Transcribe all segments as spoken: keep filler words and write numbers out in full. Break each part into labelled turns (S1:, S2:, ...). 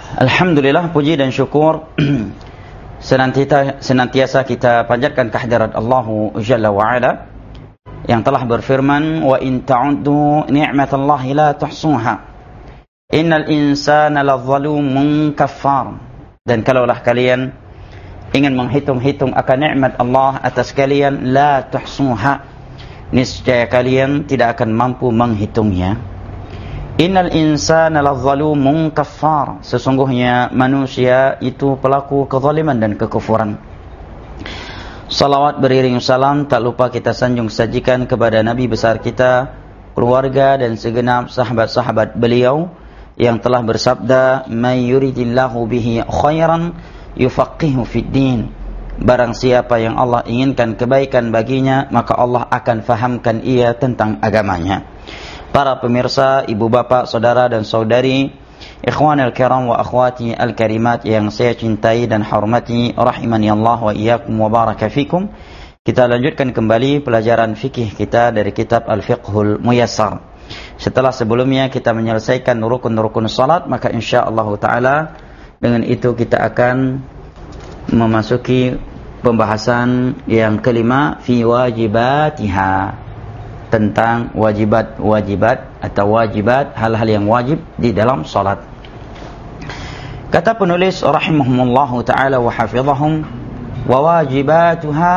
S1: Alhamdulillah, puji dan syukur senantiasa, senantiasa kita panjatkan kehadirat Allah Jalla wa'ala yang telah berfirman, wa in ta'uddu ni'matallahi la tuhsuha innal insana ladzalumun kaffar. Dan kalaulah kalian ingin menghitung-hitung akan nikmat Allah atas kalian, la tuhsuha, niscaya kalian tidak akan mampu menghitungnya. Innal insana ladzalumun kaffar, sesungguhnya manusia itu pelaku kezaliman dan kekufuran. Salawat beriring salam tak lupa kita sanjung sajikan kepada Nabi besar kita, keluarga dan segenap sahabat-sahabat beliau yang telah bersabda, may yuridillahu bihi khairan yufaqihu fid din. Barang siapa yang Allah inginkan kebaikan baginya, maka Allah akan fahamkan ia tentang agamanya. Para pemirsa, ibu bapak, saudara dan saudari, ikhwanil kiram wa akhwati al-karimat yang saya cintai dan hormati, rahimani Allah wa iyyakum wa baraka fikum. Kita lanjutkan kembali pelajaran fikih kita dari kitab Al-Fiqhul Muyassar. Setelah sebelumnya kita menyelesaikan rukun-rukun salat, maka insyaallah taala dengan itu kita akan memasuki pembahasan yang kelima, fi wajibatiha, tentang wajibat-wajibat atau wajibat, hal-hal yang wajib di dalam salat. Kata penulis rahimahumullahu taala wa hafizahum, wa wajibatuha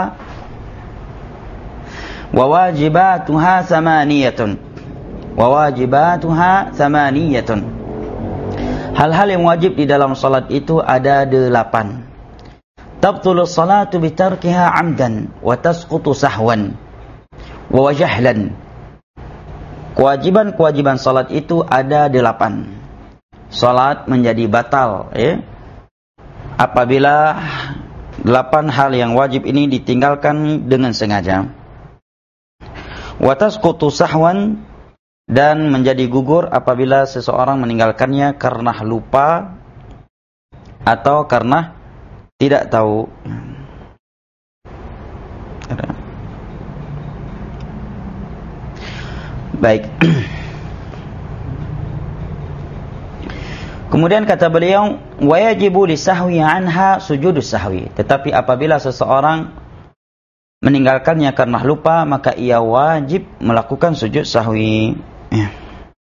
S1: wa wajibatuha thamaniyatun wa wajibatuha thamaniyatun. Hal-hal yang wajib di dalam salat itu ada delapan. Tabtulus salatu bitarkiha amdan wa tasqutu sahwan wa jahlan. Kewajiban-kewajiban salat itu ada delapan. Salat menjadi batal, ya, apabila delapan hal yang wajib ini ditinggalkan dengan sengaja. Wa tasqutu sahwan, dan menjadi gugur apabila seseorang meninggalkannya karena lupa atau karena tidak tahu. Baik. Kemudian kata beliau, wa yajibu lisahwi anha sujudus sahwi. Tetapi apabila seseorang meninggalkannya karena lupa, maka ia wajib melakukan sujud sahwi. Ya.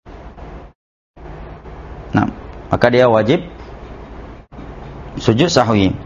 S1: Nah, maka dia wajib sujud sahwi.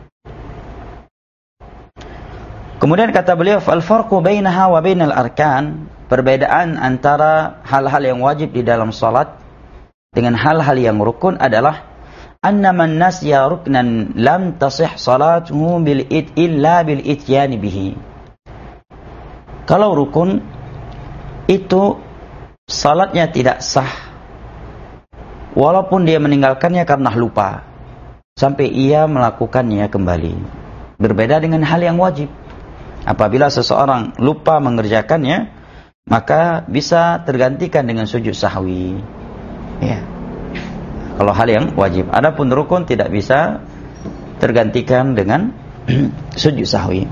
S1: Kemudian kata beliau, fal farqu bainaha wa bainal arkan, perbedaan antara hal-hal yang wajib di dalam salat dengan hal-hal yang rukun adalah anna man nasiya ruknan lam tasih salatuhu bil it illa bil ityan bihi. Kalau rukun itu salatnya tidak sah walaupun dia meninggalkannya karena lupa sampai ia melakukannya kembali. Berbeda dengan hal yang wajib. Apabila seseorang lupa mengerjakannya, maka bisa tergantikan dengan sujud sahwi. Ya. Kalau hal yang wajib. Adapun rukun tidak bisa tergantikan dengan sujud sahwi.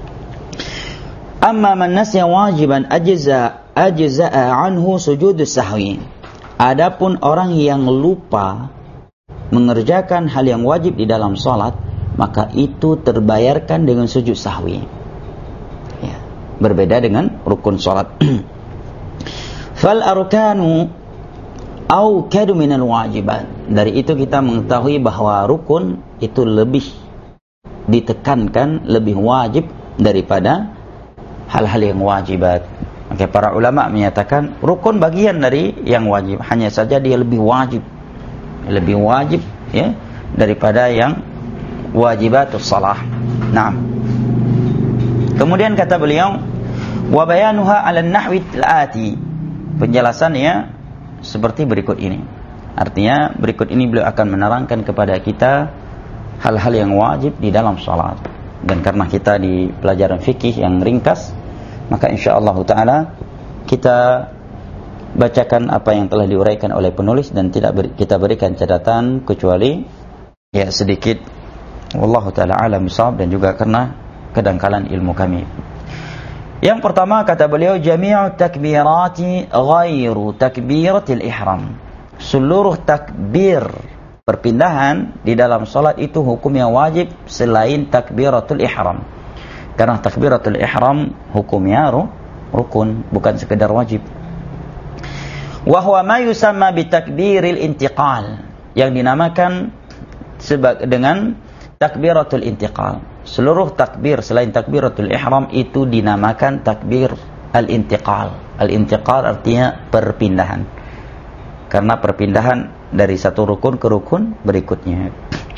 S1: Amma man nasiya wajiban ajza ajza'a anhu sujud sahwi. Adapun orang yang lupa mengerjakan hal yang wajib di dalam salat, maka itu terbayarkan dengan sujud sahwi. Berbeda dengan rukun salat. Fal arkanu au kadu minal wajibat. Dari itu kita mengetahui bahwa rukun itu lebih ditekankan, lebih wajib daripada hal-hal yang wajibat. Maka para ulama menyatakan rukun bagian dari yang wajib, hanya saja dia lebih wajib, lebih wajib, ya, daripada yang wajibatus shalah. Nah, kemudian kata beliau, wa bayanuha 'ala an-nahwi al-ati. Penjelasannya seperti berikut ini. Artinya berikut ini beliau akan menerangkan kepada kita hal-hal yang wajib di dalam salat. Dan karena kita di pelajaran fikih yang ringkas, maka insyaallah taala kita bacakan apa yang telah diuraikan oleh penulis dan tidak beri, kita berikan catatan kecuali ya sedikit. Wallahu taala alam bisawab, dan juga karena kedangkalan ilmu kami. Yang pertama kata beliau, jami'u takbirati ghairu takbiratil ihram. Seluruh takbir perpindahan di dalam salat itu hukumnya wajib selain takbiratul ihram. Karena takbiratul ihram hukumnya rukun, bukan sekedar wajib. Wa huwa ma yusamma bitakbiril intiqal, yang dinamakan sebagai dengan takbiratul intiqal. Seluruh takbir selain takbiratul ihram itu dinamakan takbir al-intiqal. Al-intiqal artinya perpindahan. Karena perpindahan dari satu rukun ke rukun berikutnya.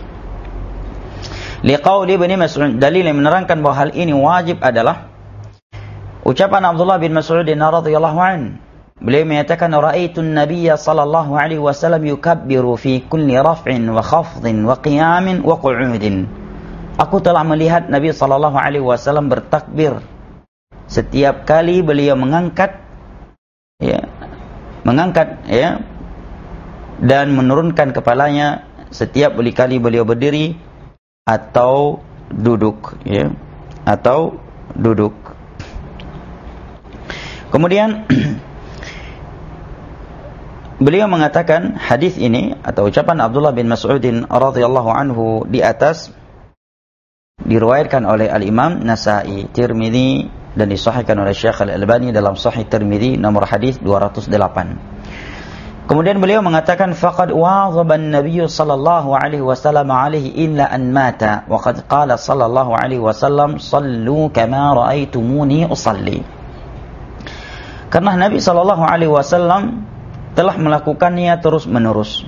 S1: Liqauli Ibnu Mas'ud, dalil yang menerangkan bahwa hal ini wajib adalah ucapan Abdullah bin Mas'ud radhiyallahu anhu. Beliau menyatakan, "Ra'aitun Nabiyya sallallahu alaihi wasallam yukabbiru fi kulli raf'in wa khafdin wa qiyamin wa qu'udin." Aku telah melihat Nabi sallallahu alaihi wasallam bertakbir setiap kali beliau mengangkat ya, mengangkat ya dan menurunkan kepalanya setiap kali beliau berdiri atau duduk ya, atau duduk. Kemudian beliau mengatakan hadis ini atau ucapan Abdullah bin Mas'udin radhiyallahu anhu di atas diriwayatkan oleh Al-Imam Nasa'i, Tirmidzi dan disahihkan oleh Syekh Al-Albani dalam Sahih Tirmidzi nomor hadis dua ratus delapan. Kemudian beliau mengatakan, faqad wazaba an-nabiy sallallahu alaihi wasallam alaihi illa an mata wa qad qala sallallahu alaihi wasallam sallu kama raaitumuni usalli. Karena Nabi sallallahu alaihi wasallam telah melakukannya terus-menerus.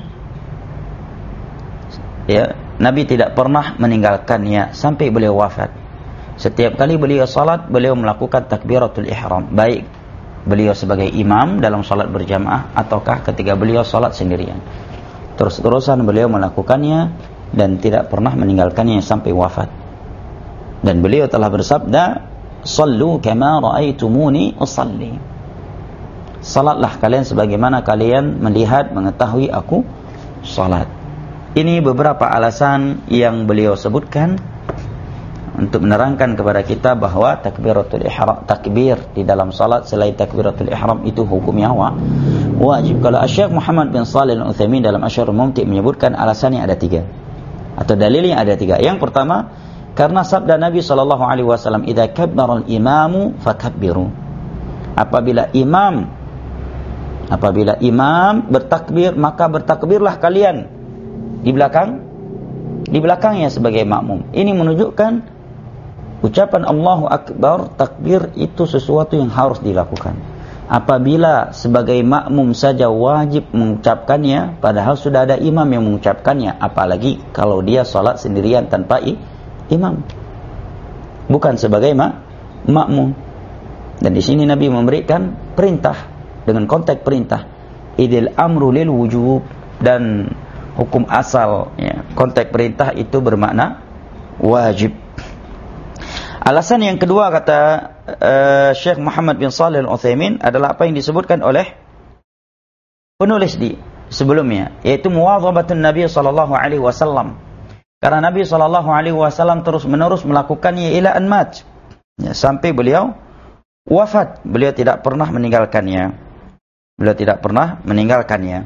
S1: Ya, Nabi tidak pernah meninggalkannya sampai beliau wafat. Setiap kali beliau salat, beliau melakukan takbiratul ihram, baik beliau sebagai imam dalam salat berjamaah ataukah ketika beliau salat sendirian. Terus-terusan beliau melakukannya dan tidak pernah meninggalkannya sampai wafat. Dan beliau telah bersabda, "Shallu kama raaitumuni usalli." Salatlah kalian sebagaimana kalian melihat mengetahui aku salat. Ini beberapa alasan yang beliau sebutkan untuk menerangkan kepada kita bahwa takbiratul ihram, takbir di dalam salat selain takbiratul ihram itu hukumnya wajib. Kalau Syekh Muhammad bin Shalih Al-Utsaimin dalam Asyarul Mumti' menyebutkan alasannya ada tiga atau dalilnya ada tiga. Yang pertama, karena sabda Nabi sallallahu alaihi wasallam, "Idza kabbara al-imamu fakabbiru." Apabila imam apabila imam bertakbir, maka bertakbirlah kalian di belakang di belakangnya sebagai makmum. Ini menunjukkan ucapan Allahu Akbar, takbir itu sesuatu yang harus dilakukan. Apabila sebagai makmum saja wajib mengucapkannya, padahal sudah ada imam yang mengucapkannya, apalagi kalau dia salat sendirian tanpa imam, bukan sebagai mak makmum. Dan di sini Nabi memberikan perintah dengan konteks perintah, idil amru lil wujub, dan hukum asal ya, konteks perintah itu bermakna wajib. Alasan yang kedua kata uh, Syekh Muhammad bin Shalih Al-Utsaimin adalah apa yang disebutkan oleh penulis di sebelumnya, yaitu muwadhabatun Nabi sallallahu alaihi wasallam. Karena Nabi sallallahu alaihi wasallam terus-menerus melakukannya ila an mat, ya, sampai beliau wafat, beliau tidak pernah meninggalkannya. Beliau tidak pernah meninggalkannya.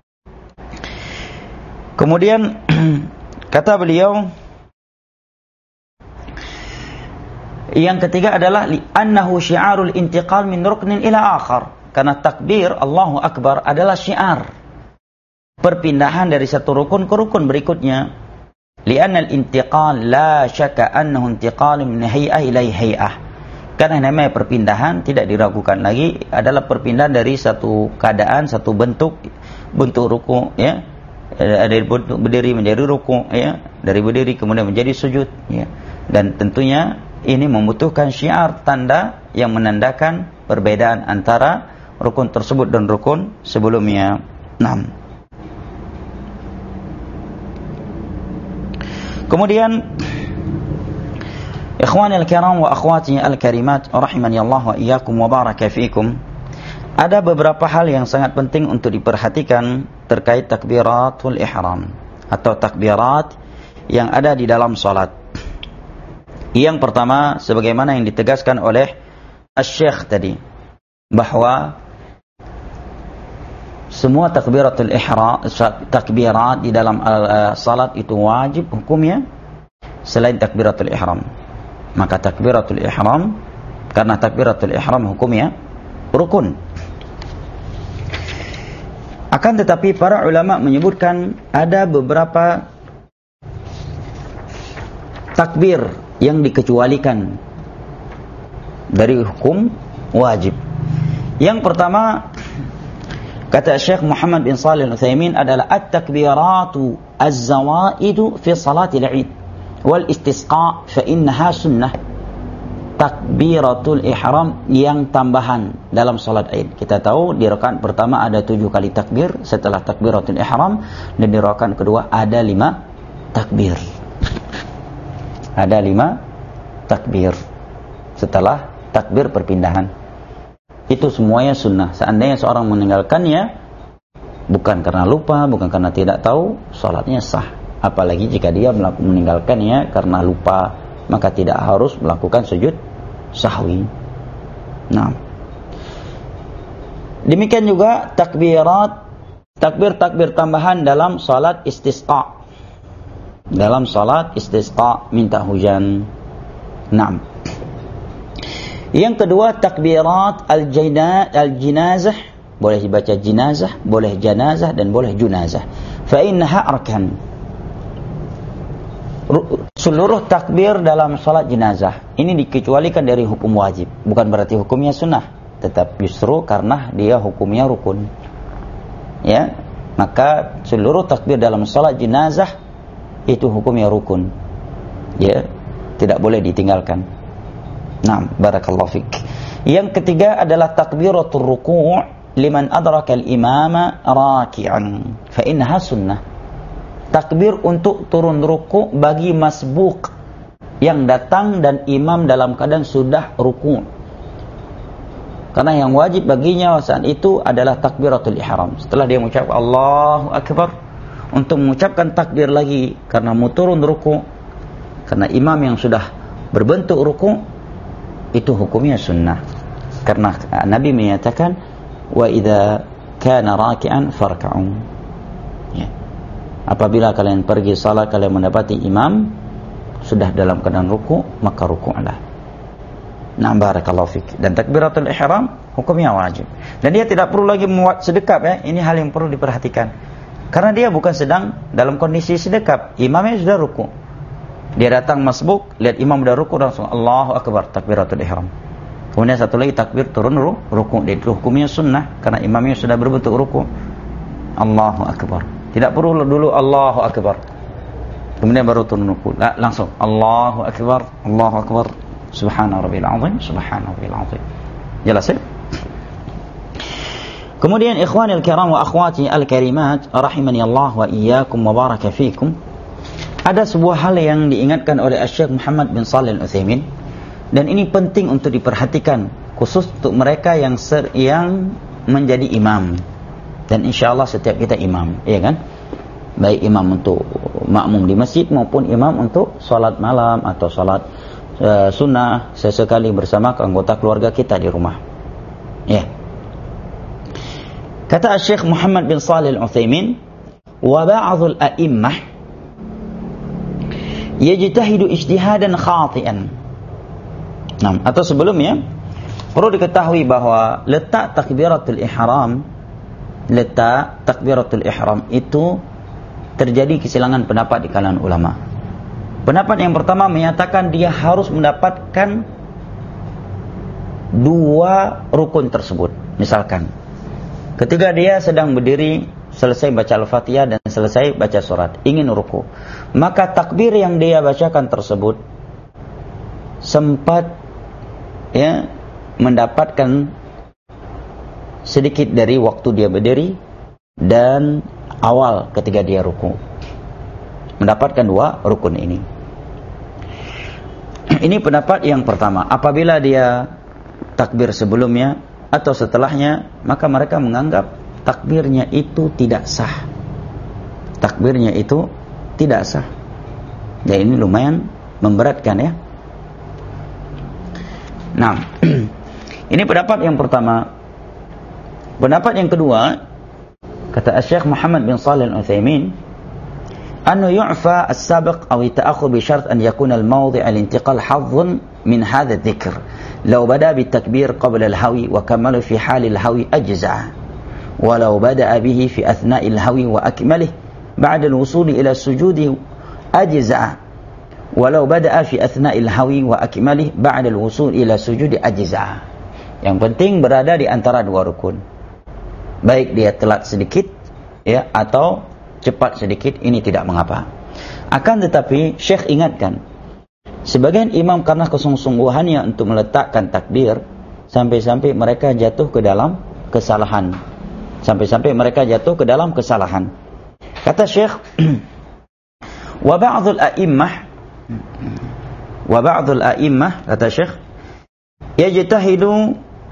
S1: Kemudian kata beliau, yang ketiga adalah li'annahu syi'arul intiqal min ruknin ila akhar. Karena takbir Allahu Akbar adalah syiar perpindahan dari satu rukun ke rukun berikutnya. Li'annal intiqal la syakka annahu intiqalun min hay'ah ila hay'ah. Karena namanya perpindahan tidak diragukan lagi adalah perpindahan dari satu keadaan, satu bentuk bentuk ruku ya, dari bentuk berdiri menjadi ruku ya, dari berdiri kemudian menjadi sujud ya. Dan tentunya ini membutuhkan syiar, tanda yang menandakan perbedaan antara rukun tersebut dan rukun sebelumnya. enam. Kemudian ikhwani al-kiram wa akhwati al-karimat rahimani Allah wa iyyakum wa baraka fiikum. Ada beberapa hal yang sangat penting untuk diperhatikan terkait takbiratul ihram atau takbirat yang ada di dalam salat. Yang pertama, sebagaimana yang ditegaskan oleh Asy-Syaikh tadi, bahwa semua takbiratul ihram, takbirat di dalam uh, salat itu wajib hukumnya selain takbiratul ihram. Maka takbiratul ihram, karena takbiratul ihram hukumnya rukun. Akan tetapi para ulama menyebutkan ada beberapa takbir yang dikecualikan dari hukum wajib. Yang pertama, kata Syekh Muhammad bin Shalih Al-Utsaimin adalah at-takbiratu az-zawaidu fi salatil Id wal istisqa fa innaha sunnah. Takbiratul ihram yang tambahan dalam salat Id. Kita tahu di rakaat pertama ada tujuh kali takbir setelah takbiratul ihram, dan di rakaat kedua ada lima takbir. Ada lima takbir setelah takbir perpindahan. Itu semuanya sunnah. Seandainya seorang meninggalkannya bukan karena lupa, bukan karena tidak tahu, salatnya sah. Apalagi jika dia meninggalkannya karena lupa, maka tidak harus melakukan sujud sahwi. Nah, demikian juga takbirat, takbir-takbir tambahan dalam salat istisqa. Dalam salat istisqa, minta hujan. Nah, yang kedua takbirat al-jinazah, boleh dibaca jinazah, boleh janazah, dan boleh junazah. Fa innaha arkan. Seluruh takbir dalam salat jenazah ini dikecualikan dari hukum wajib. Bukan berarti hukumnya sunnah, tetap justru karena dia hukumnya rukun. Ya, maka seluruh takbir dalam salat jenazah itu hukumnya rukun. Ya, tidak boleh ditinggalkan. Nah, barakallahu fik. Yang ketiga adalah takbiratul ruku' liman adraka al-imama raki'an fa innaha sunnah. Takbir untuk turun ruku' bagi masbuk yang datang dan imam dalam keadaan sudah ruku'. Karena yang wajib baginya saat itu adalah takbiratul ihram. Setelah dia mengucap Allahu Akbar, untuk mengucapkan takbir lagi karena mau turun ruku', karena imam yang sudah berbentuk ruku', itu hukumnya sunnah. Karena Nabi menyatakan wa idza kana raki'an farka'u. Ya. Apabila kalian pergi salat, kalian mendapati imam sudah dalam keadaan ruku', maka ruku'lah. Nah, barakallahu fik. Dan takbiratul ihram hukumnya wajib. Dan dia tidak perlu lagi membuat sedekap, ya. Ini hal yang perlu diperhatikan. Karena dia bukan sedang dalam kondisi sedekap. Imamnya sudah ruku'. Dia datang masbuk, lihat imam sudah ruku', langsung Allahu Akbar, takbiratul ihram. Kemudian satu lagi takbir turun ruku'. Itu hukumnya sunnah karena imamnya sudah berbentuk ruku'. Allahu Akbar. Tidak perlu dulu Allahu Akbar kemudian baru turun ruku'. La, langsung Allahu Akbar, Allahu Akbar, subhana rabbil azim, subhana rabbil azim. Jelas ya? Kemudian ikhwanil kiram wa akhwati al-karimat rahimani Allah wa iyyakum wa baraka fikum, ada sebuah hal yang diingatkan oleh Syekh Muhammad bin Shalih Al-Utsaimin, dan ini penting untuk diperhatikan khusus untuk mereka yang ser yang menjadi imam. Dan insyaallah setiap kita imam, ya kan? Baik imam untuk makmum di masjid maupun imam untuk salat malam atau salat uh, sunnah sesekali bersama anggota keluarga kita di rumah. Ya. Kata Syekh Muhammad bin Shalih Al-Utsaimin, wa ba'dhul a'immah yajtahidu ijtihadan khati'an. Nah, atau sebelumnya perlu diketahui bahwa letak takbiratul ihram, letak takbiratul ihram itu terjadi kesilangan pendapat di kalangan ulama. Pendapat yang pertama menyatakan dia harus mendapatkan dua rukun tersebut. Misalkan ketika dia sedang berdiri, selesai baca Al-Fatihah dan selesai baca surat, ingin ruku, maka takbir yang dia bacakan tersebut sempat ya mendapatkan sedikit dari waktu dia berdiri dan awal ketika dia ruku, mendapatkan dua rukun ini. Ini pendapat yang pertama. Apabila dia takbir sebelumnya atau setelahnya, maka mereka menganggap takbirnya itu tidak sah. Takbirnya itu tidak sah. Dan ini lumayan memberatkan, ya. Nah, ini pendapat yang pertama. Pendapat yang kedua, Kata Syekh Muhammad bin Shalih Al-Utsaimin, "Annu yu'fa as-sabiq aw yata'akhkhar bi syart an yakuna al-mawdi' al-intiqal hadhun min hadha adh-dhikr. Law bada bit-takbir qabla al-hawi wa kamala fi hal al-hawi ajza. Walau bada'a bihi fi athna'i al-hawi wa akmalih ba'da al-wusul ila sujudi ajza. Walau bada'a fi athna'i al-hawi wa akmalih ba'da al-wusul ila sujudi ajza." Yang penting berada di antara dua rukun. Baik dia telat sedikit ya atau cepat sedikit, ini tidak mengapa. Akan tetapi Syekh ingatkan, sebagian imam karena kesungguh-sungguhannya untuk meletakkan takbir, sampai-sampai mereka jatuh ke dalam kesalahan. Sampai-sampai mereka jatuh ke dalam kesalahan. Kata Syekh, wa ba'dul a'immah wa ba'dul a'immah kata Syekh, yajtahidu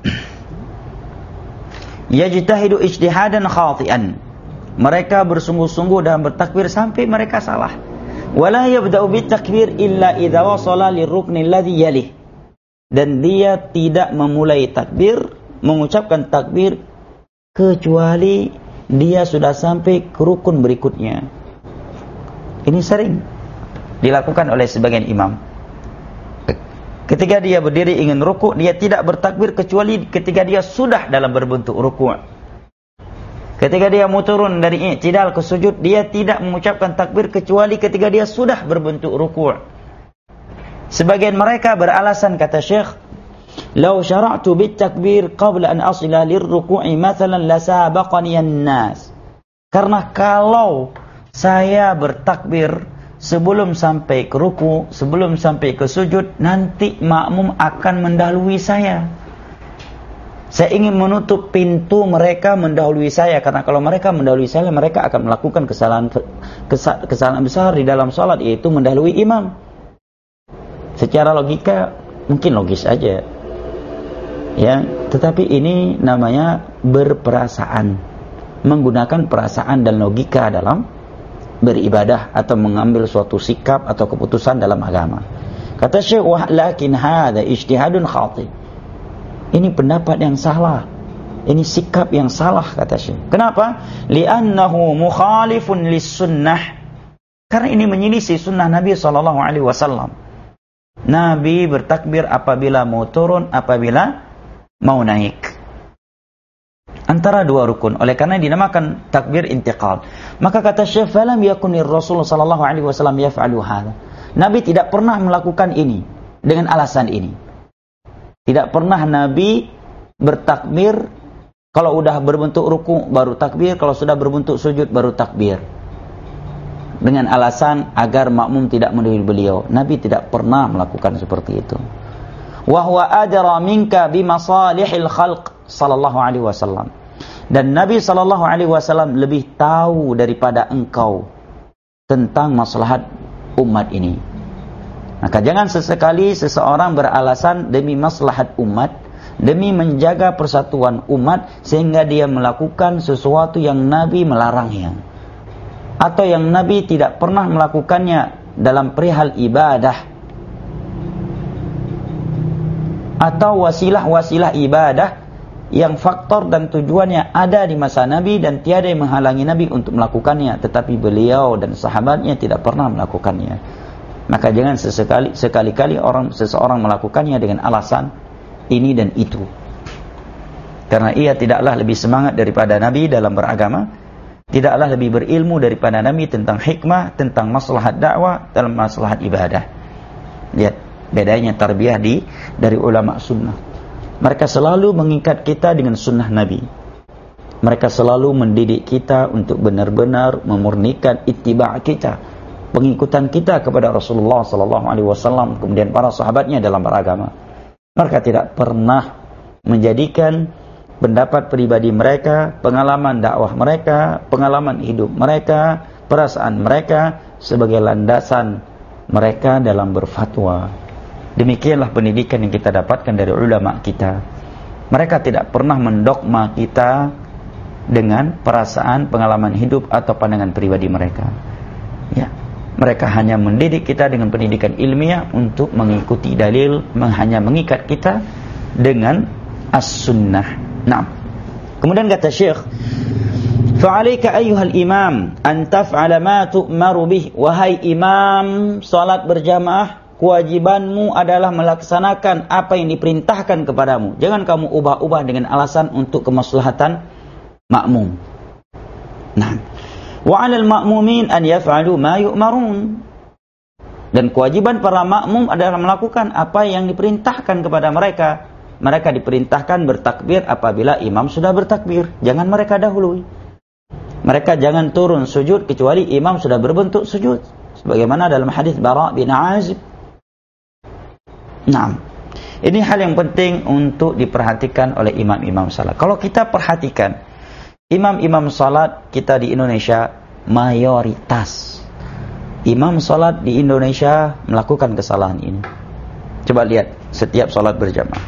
S1: yajtahidu ijtihadan khati'an. Mereka bersungguh-sungguh dalam bertakbir sampai mereka salah. Wala yabda'u bitakbir illa idza wasala lirukni alladhi yalih. Dan dia tidak memulai takbir, mengucapkan takbir kecuali dia sudah sampai ke rukun berikutnya. Ini sering dilakukan oleh sebagian imam. Ketika dia berdiri ingin rukuk, dia tidak bertakbir kecuali ketika dia sudah dalam berbentuk rukuk. Ketika dia mau turun dari i'tidal ke sujud, dia tidak mengucapkan takbir kecuali ketika dia sudah berbentuk rukuk. Sebagian mereka beralasan, kata Syekh, "Lau syara'tu bit takbir qabla an asila lirruku'i mathalan lasabaqani an-nas." Karena kalau saya bertakbir sebelum sampai ke ruku, sebelum sampai ke sujud, nanti makmum akan mendahului saya. Saya ingin menutup pintu mereka mendahului saya, karena kalau mereka mendahului saya, mereka akan melakukan kesalahan kesalahan besar di dalam salat, yaitu mendahului imam. Secara logika mungkin logis aja, ya. Tetapi ini namanya berperasaan, menggunakan perasaan dan logika dalam beribadah atau mengambil suatu sikap atau keputusan dalam agama. Kata Syekh, "Walakin hadza ijtihadun khati." Ini pendapat yang salah. Ini sikap yang salah, kata Syekh. Kenapa? Li'annahu mukhalifun lis-sunnah. Karena ini menyelisih sunnah Nabi sallallahu alaihi wasallam. Nabi bertakbir apabila mau turun, apabila mau naik. Antara dua rukun. Oleh karena dinamakan takbir intiqal. Maka kata Syekh, "Falam yakunir Rasul sallallahu alaihi wasallam yaf'alu hadza." Nabi tidak pernah melakukan ini dengan alasan ini. Tidak pernah Nabi bertakbir kalau sudah berbentuk ruku baru takbir, kalau sudah berbentuk sujud baru takbir. Dengan alasan agar makmum tidak mendahului beliau. Nabi tidak pernah melakukan seperti itu. Wa huwa adra minka bi masalihil khalq sallallahu alaihi wasallam. Dan Nabi sallallahu alaihi wasallam lebih tahu daripada engkau tentang maslahat umat ini. Maka jangan sesekali seseorang beralasan demi maslahat umat, demi menjaga persatuan umat, sehingga dia melakukan sesuatu yang Nabi melarangnya, atau yang Nabi tidak pernah melakukannya dalam perihal ibadah, atau wasilah-wasilah ibadah yang faktor dan tujuannya ada di masa Nabi dan tiada yang menghalangi Nabi untuk melakukannya, tetapi beliau dan sahabatnya tidak pernah melakukannya. Maka jangan sesekali sekali-kali orang seseorang melakukannya dengan alasan ini dan itu. Karena ia tidaklah lebih semangat daripada Nabi dalam beragama, tidaklah lebih berilmu daripada Nabi tentang hikmah, tentang maslahat dakwah, dalam maslahat ibadah. Lihat bedanya tarbiyah di dari ulama sunnah. Mereka selalu mengikat kita dengan sunnah Nabi. Mereka selalu mendidik kita untuk benar-benar memurnikan ittiba' kita, pengikutan kita kepada Rasulullah sallallahu alaihi wasallam, kemudian para sahabatnya dalam beragama. Mereka tidak pernah menjadikan pendapat pribadi mereka, pengalaman dakwah mereka, pengalaman hidup mereka, perasaan mereka sebagai landasan mereka dalam berfatwa. Demikianlah pendidikan yang kita dapatkan dari ulama kita. Mereka tidak pernah mendogma kita dengan perasaan, pengalaman hidup atau pandangan pribadi mereka. Ya. Mereka hanya mendidik kita dengan pendidikan ilmiah untuk mengikuti dalil, hanya mengikat kita dengan as-sunnah. Nah, kemudian kata Syekh, Fa'alaika ayyuhal imam an taf'ala ma tu'maru bih. Wahai imam salat berjamaah, kewajibanmu adalah melaksanakan apa yang diperintahkan kepadamu. Jangan kamu ubah-ubah dengan alasan untuk kemaslahatan makmum. Nah, wa 'alal ma'mumin an yaf'alu ma yu'marun. Dan kewajiban para makmum adalah melakukan apa yang diperintahkan kepada mereka. Mereka diperintahkan bertakbir apabila imam sudah bertakbir. Jangan mereka dahului. Mereka jangan turun sujud kecuali imam sudah berbentuk sujud. Sebagaimana dalam hadis Bara' bin Azib. Nah, ini hal yang penting untuk diperhatikan oleh imam-imam salat. Kalau kita perhatikan, imam-imam salat kita di Indonesia mayoritas. Imam salat di Indonesia melakukan kesalahan ini. Coba lihat setiap salat berjamaah.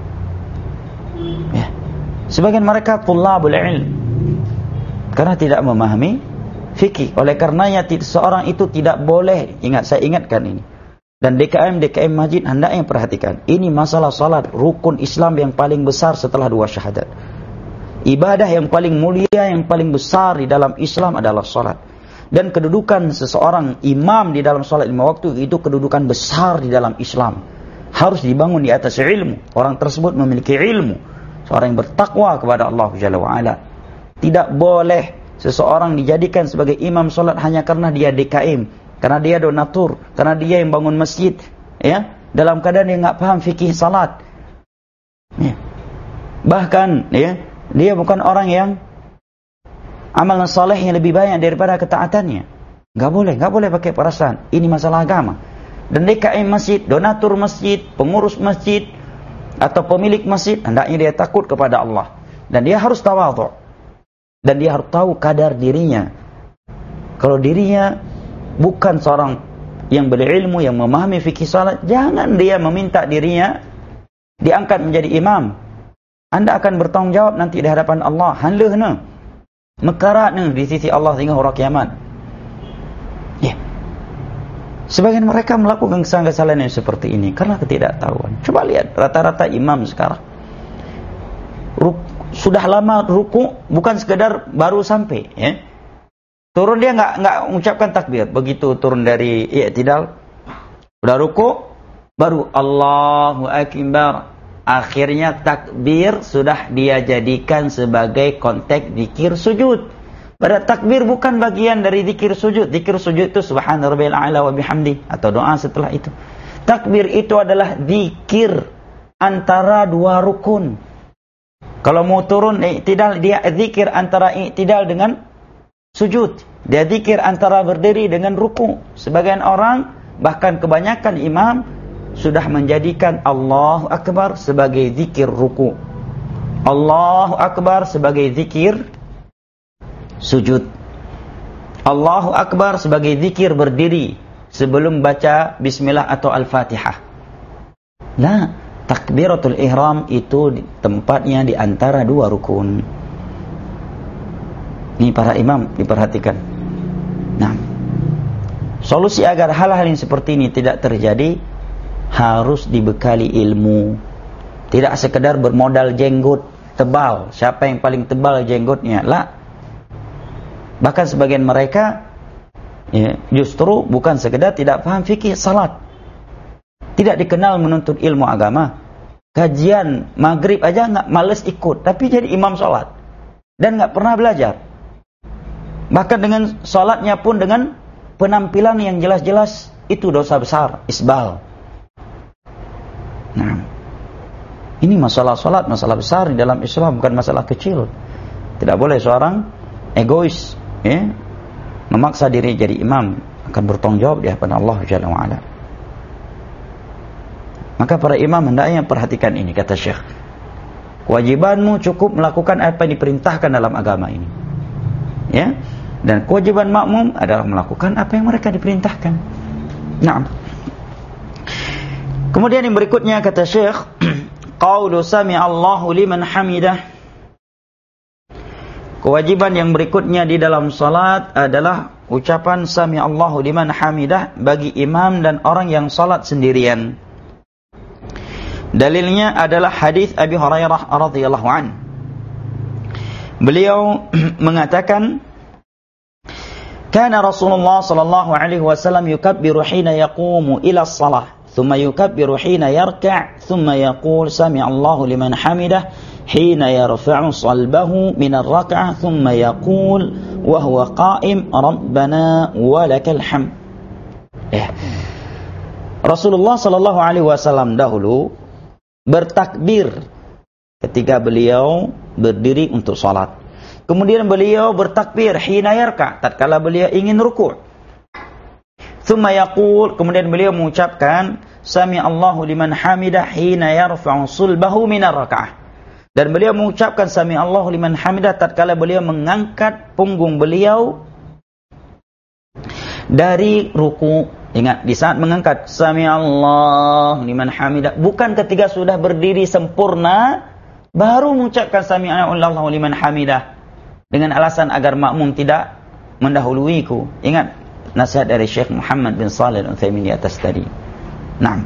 S1: Ya. Sebagian mereka tullabul ilm karena tidak memahami fikih. Oleh karenanya seorang itu tidak boleh, ingat saya ingatkan ini. Dan D K M D K M Masjid hendaknya perhatikan. Ini masalah salat, rukun Islam yang paling besar setelah dua syahadat. Ibadah yang paling mulia, yang paling besar di dalam Islam adalah salat. Dan kedudukan seseorang imam di dalam salat lima waktu itu kedudukan besar di dalam Islam. Harus dibangun di atas ilmu. Orang tersebut memiliki ilmu. Seorang yang bertakwa kepada Allah Jalla wa'ala. Tidak boleh seseorang dijadikan sebagai imam salat hanya karena dia D K M, karena dia donatur, karena dia yang bangun masjid, ya, dalam keadaan dia enggak paham fikih salat. Ya. Bahkan ya, dia bukan orang yang amalan salehnya lebih banyak daripada ketaatannya. Enggak boleh, enggak boleh pakai perasaan. Ini masalah agama. Dan D K M masjid, donatur masjid, pengurus masjid atau pemilik masjid, hendaknya dia takut kepada Allah dan dia harus tawadhu. Dan dia harus tahu kadar dirinya. Kalau dirinya bukan seorang yang berilmu, yang memahami fikih salat, jangan dia meminta dirinya diangkat menjadi imam. Anda akan bertanggung jawab nanti di hadapan Allah. Hanlehna, mekaratna di sisi Allah hingga hari kiamat. Ya. Sebagian mereka melakukan kesalahan-kesalahan yang seperti ini karena ketidaktahuan. Coba lihat rata-rata imam sekarang. Ruk sudah lama ruku, bukan sekedar baru sampai, ya. Turun dia enggak enggak mengucapkan takbir. Begitu turun dari i'tidal, sudah ruku, baru Allahu Akbar. Akhirnya takbir sudah dia jadikan sebagai konteks zikir sujud. Pada takbir bukan bagian dari zikir sujud. Zikir sujud itu subhana rabbiyal a'la wa bihamdi atau doa setelah itu. Takbir itu adalah zikir antara dua rukun. Kalau mau turun i'tidal, dia zikir antara i'tidal dengan sujud. Dia zikir antara berdiri dengan ruku. Sebagian orang, bahkan kebanyakan imam, sudah menjadikan Allahu Akbar sebagai zikir ruku. Allahu Akbar sebagai zikir sujud. Allahu Akbar sebagai zikir berdiri sebelum baca bismillah atau al-fatihah. Nah, takbiratul ihram itu tempatnya di antara dua rukun. Ini para imam diperhatikan. Nah, solusi agar hal-hal yang seperti ini tidak terjadi harus dibekali ilmu. Tidak sekedar bermodal jenggot tebal. Siapa yang paling tebal jenggotnya? Lah. Bahkan sebagian mereka ya, justru bukan sekedar tidak paham fikih salat. Tidak dikenal menuntut ilmu agama. Kajian maghrib aja nggak males ikut, tapi jadi imam sholat dan nggak pernah belajar. Bahkan dengan sholatnya pun dengan penampilan yang jelas-jelas itu dosa besar, isbal. Nah, ini masalah sholat, masalah besar di dalam Islam, bukan masalah kecil. Tidak boleh seorang egois, ya, memaksa diri jadi imam, akan bertanggung jawab di hadapan Allah Jalla wa'ala. Maka para imam hendaknya perhatikan ini, kata Syekh. Kewajibanmu cukup melakukan apa yang diperintahkan dalam agama ini. Ya. Dan kewajiban makmum adalah melakukan apa yang mereka diperintahkan. Nah. Kemudian yang berikutnya kata Syekh, qaulu sami'allahu liman hamidah. Kewajiban yang berikutnya di dalam salat adalah ucapan sami'allahu liman hamidah bagi imam dan orang yang salat sendirian. Dalilnya adalah hadis Abi Hurairah radhiyallahu an. Beliau mengatakan, kana Rasulullah sallallahu alaihi wasallam yukabbiru hina yaqumu ila shalah, thumma yukabbiru hina yarka', thumma yaqul sami'a Allahu liman hamidah, hina yarfa'u salbahu min ar-rak'ah, thumma yaqul wa huwa qa'im rabbana wa lakal hamd. Ya. Rasulullah sallallahu alaihi wasallam dahulu bertakbir ketika beliau berdiri untuk salat. Kemudian beliau bertakbir hina yarka', tatkala beliau ingin ruku'. Tsumma yaqul, kemudian beliau mengucapkan sami Allahu liman hamidah hina yarfa'u sulbahu min ar-rak'ah. Dan beliau mengucapkan sami Allahu liman hamidah tatkala beliau mengangkat punggung beliau dari ruku'. Ingat, di saat mengangkat sami Allahu liman hamidah, bukan ketika sudah berdiri sempurna baru mengucapkan sami Allahu liman hamidah dengan alasan agar makmum tidak mendahuluiku. Ingat nasihat dari Syekh Muhammad bin Shalih Al-Utsaimin di atas tadi. Naam.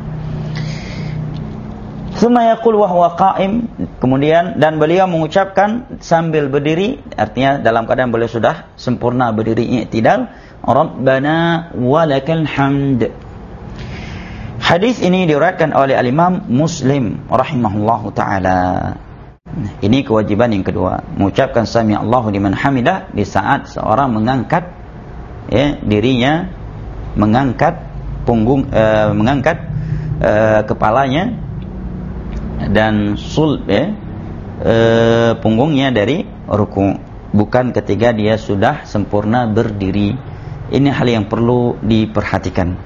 S1: Tsumma yaqul wa huwa qa'im, kemudian dan beliau mengucapkan sambil berdiri, artinya dalam keadaan beliau sudah sempurna berdiri i'tidal, Rabbana walakal hamd. Hadis ini diriwayatkan oleh al-Imam Muslim rahimahullahu taala. Ini kewajiban yang kedua, mengucapkan sami Allahu liman hamidah di saat seorang mengangkat ya dirinya, mengangkat punggung uh, mengangkat uh, kepalanya dan sul ya, uh, punggungnya dari ruku', bukan ketika dia sudah sempurna berdiri. Ini hal yang perlu diperhatikan.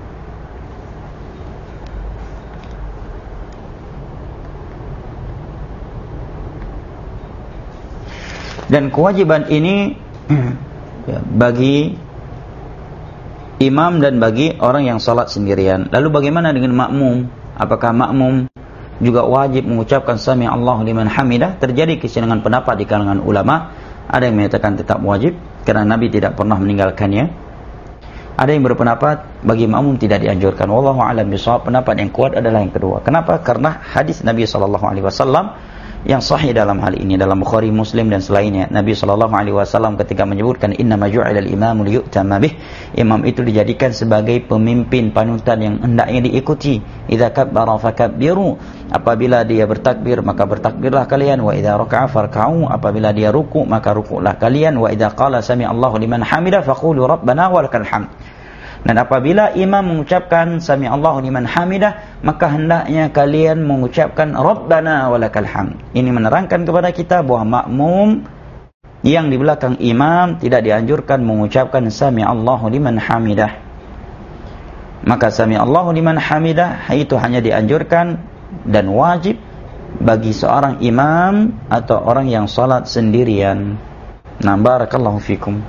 S1: Dan kewajiban ini bagi imam dan bagi orang yang salat sendirian. Lalu bagaimana dengan makmum? Apakah makmum juga wajib mengucapkan sami Allahu liman hamidah? Terjadi kesenangan pendapat di kalangan ulama. Ada yang menyatakan tetap wajib karena Nabi tidak pernah meninggalkannya. Ada yang berpendapat bagi makmum tidak dianjurkan. Wallahu a'lam bishawab. Pendapat yang kuat adalah yang kedua. Kenapa? Karena hadis Nabi sallallahu alaihi wasallam yang sahih dalam hal ini, dalam Bukhari, Muslim dan selainnya. Nabi sallallahu alaihi wasallam ketika menyebutkan innama ju'ilal imamu liyu'tamma bih, imam itu dijadikan sebagai pemimpin panutan yang hendaknya diikuti. Idza kabbara fakabbiru, apabila dia bertakbir maka bertakbirlah kalian, wa idza raka'a farka'u, apabila dia ruku maka rukuklah kalian, wa idza qala sami Allahu liman hamidah faqulu rabbana walakal hamd. Dan apabila imam mengucapkan sami Allahu liman hamidah, maka hendaknya kalian mengucapkan Rabbana walakal hamd. Ini menerangkan kepada kita bahwa makmum yang di belakang imam tidak dianjurkan mengucapkan sami Allahu liman hamidah. Maka sami Allahu liman hamidah itu hanya dianjurkan dan wajib bagi seorang imam atau orang yang salat sendirian. Nah, barakallahu fikum.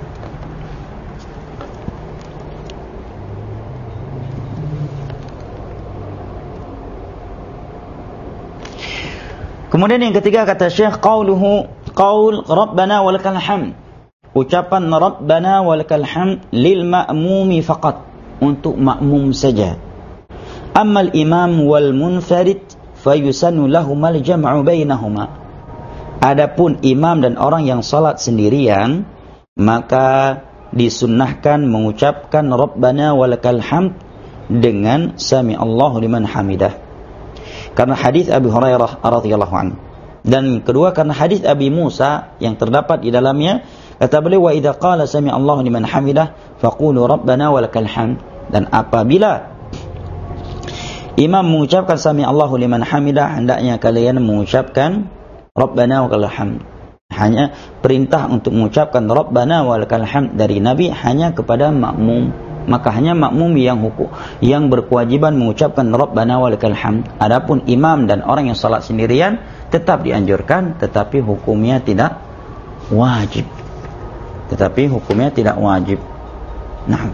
S1: Kemudian yang ketiga kata Syekh, qauluhu qaul Rabbana walakal hamd. Ucapan Rabbana walakal hamd lil ma'mumi faqat, untuk makmum saja. Ammal imam wal munfarid fayusannu lahumal jam'u bainahuma. Adapun imam dan orang yang salat sendirian, maka disunnahkan mengucapkan Rabbana walakal hamd dengan sami Allahu liman hamidah. Karena hadis Abu Hurairah radhiyallahu anhu. Dan kedua karena hadis Abi Musa yang terdapat di dalamnya, kata beliau wa idza qala sami Allahu liman hamidah faqulu rabbana walakal hamd. Dan apabila imam mengucapkan sami Allahu liman hamidah, hendaknya kalian mengucapkan rabbana walakal hamd. Hanya perintah untuk mengucapkan rabbana walakal hamd dari Nabi hanya kepada makmum. Maka hanya makmum yang hukum yang berkewajiban mengucapkan Rabbana walakal hamd. Adapun imam dan orang yang salat sendirian tetap dianjurkan, tetapi hukumnya tidak wajib. Tetapi hukumnya tidak wajib. Nah,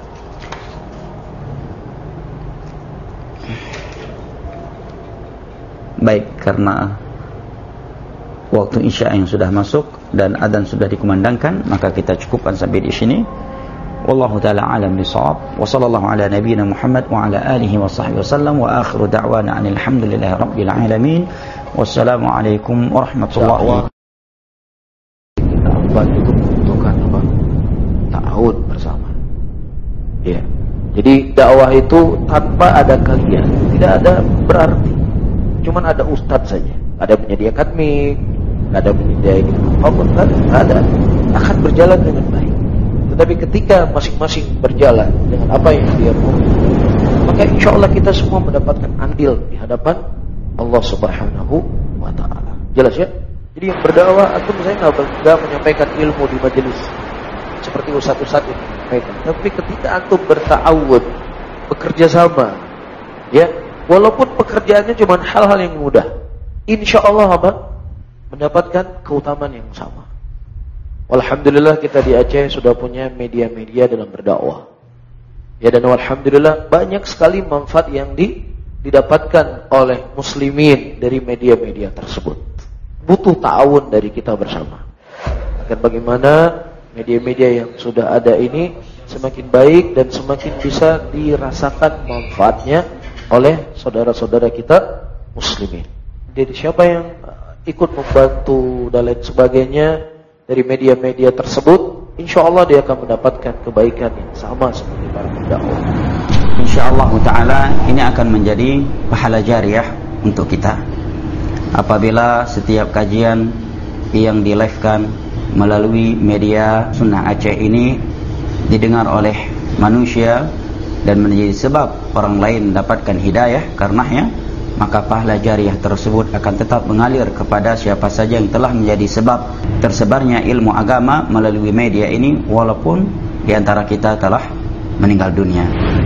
S1: baik, karena waktu Isya yang sudah masuk dan adzan sudah dikumandangkan, maka kita cukupkan sampai di sini. Wallahu ta'ala alam bisawab. Wa sallallahu ala nabiyyina Muhammad wa ala alihi wa sahbihi wasallam. Wa akhiru da'wana anil hamdulillahi rabbil alamin. Wassalamu alaikum warahmatullahi wabarakatuh.
S2: tahun bersama. Ya. Jadi dakwah itu tanpa ada kalian tidak ada berarti. Cuman ada ustadz saja. Ada menyediakan mic, ada menyediakan apapun, kan ada, akan berjalan dengan baik. Tetapi ketika masing-masing berjalan dengan apa yang dia mau, maka insya Allah kita semua mendapatkan andil di hadapan Allah Subhanahu wa Ta'ala. Jelas ya? Jadi yang berdakwah, antum saya nggak menyampaikan ilmu di majelis seperti ustadz-ustadz yang menyampaikan. Tapi ketika antum berta'awud, bekerja sama, ya, walaupun pekerjaannya cuma hal-hal yang mudah, insya Allah apa? Mendapatkan keutamaan yang sama. Alhamdulillah kita di Aceh sudah punya media-media dalam berdakwah. Ya, dan alhamdulillah banyak sekali manfaat yang di, didapatkan oleh muslimin dari media-media tersebut. Butuh ta'awun dari kita bersama. Agar bagaimana media-media yang sudah ada ini semakin baik dan semakin bisa dirasakan manfaatnya oleh saudara-saudara kita muslimin. Jadi siapa yang ikut membantu dan lain sebagainya dari media-media tersebut, insya Allah dia akan mendapatkan kebaikan yang sama seperti para pendakwah.
S1: Insya Allah Ta'ala ini akan menjadi pahala jariah untuk kita apabila setiap kajian yang di-live-kan melalui media Sunnah Aceh ini didengar oleh manusia dan menjadi sebab orang lain mendapatkan hidayah karenanya, maka pahala jariah tersebut akan tetap mengalir kepada siapa saja yang telah menjadi sebab tersebarnya ilmu agama melalui media ini, walaupun di antara kita telah meninggal dunia.